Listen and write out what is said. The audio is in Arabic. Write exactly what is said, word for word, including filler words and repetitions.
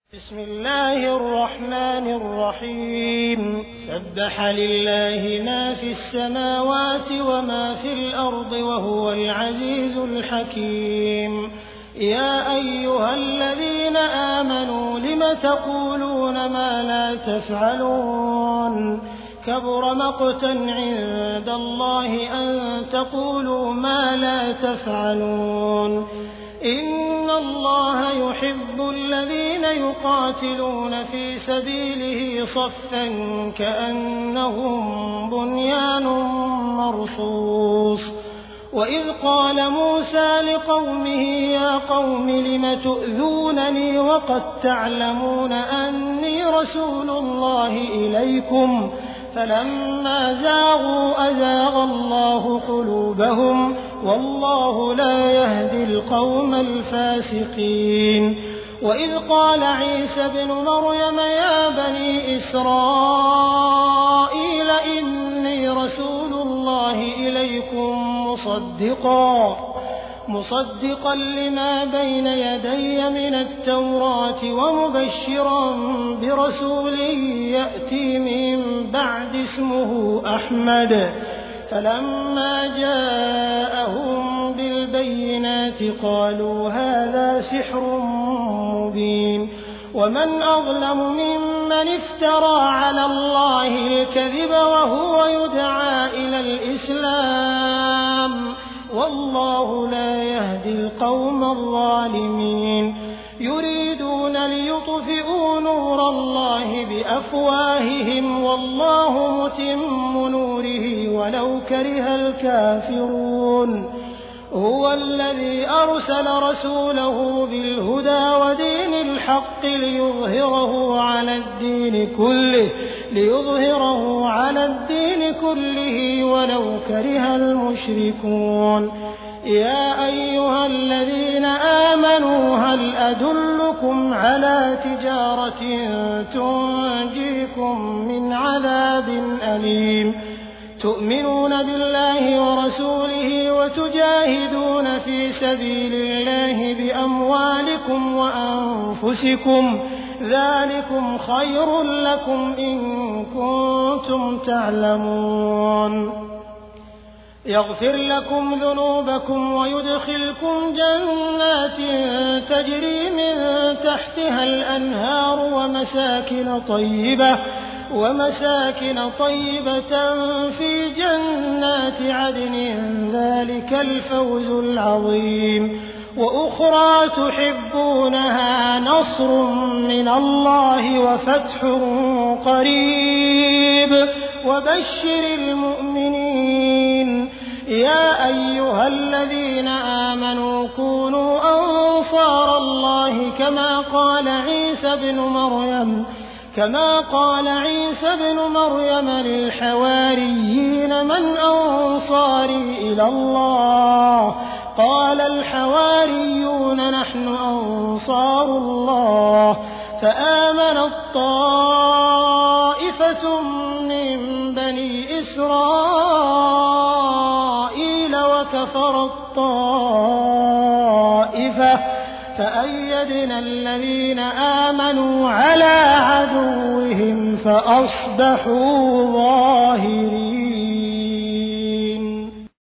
بسم الله الرحمن الرحيم سبح لله ما في السماوات وما في الأرض وهو العزيز الحكيم يا أيها الذين آمنوا لم تقولون ما لا تفعلون كبر مقتا عند الله أن تقولوا ما لا تفعلون إن الله يحب الذين يقاتلون في سبيله صفا كأنهم بنيان مرصوص وإذ قال موسى لقومه يا قوم لم تؤذونني وقد تعلمون أني رسول الله إليكم فلما زاغوا أزاغ الله قلوبهم والله لا يهدي القوم الفاسقين وإذ قال عيسى بن مريم يا بني إسرائيل إني رسول الله إليكم مصدقا مصدقا لما بين يدي من التوراة ومبشرا برسول يأتي من بعد اسمه أحمد فلما جاءهم بالبينات قالوا هذا سحر مبين ومن أظلم ممن افترى على الله الكذب وهو يدعى إلى الإسلام والله لا يهدي القوم الظالمين يريدون ليطفئوا نور الله بأفواههم والله متم نوره ولو كره الكافرون هو الذي أرسل رسوله بالهدى ودين الحق ليظهره على الدين كله ليظهره على الدين كله ولو كره المشركون يا أيها الذين آمنوا هل أدلكم على تجارة تنجيكم من عذاب أليم تؤمنون بالله ورسوله وتجاهدون في سبيل الله بأموالكم وأنفسكم ذلكم خير لكم إن كنتم تعلمون يغفر لكم ذنوبكم ويدخلكم جنات تجري من تحتها الأنهار ومساكن طيبة ومساكن طيبة في جنات عدن ذلك الفوز العظيم وأخرى تحبونها نصر من الله وفتح قريب وبشر المؤمنين يا أيها الذين آمنوا كونوا أنصار الله كما قال عيسى بن مريم كما قال عيسى بن مريم للحواريين من أنصاري إلى الله قال الحواريون نحن أنصار الله فآمنت طائفة من بني إسرائيل وكفرت طائفة فأيدنا الذين آمنوا على عدوهم فأصبحوا ظاهرين.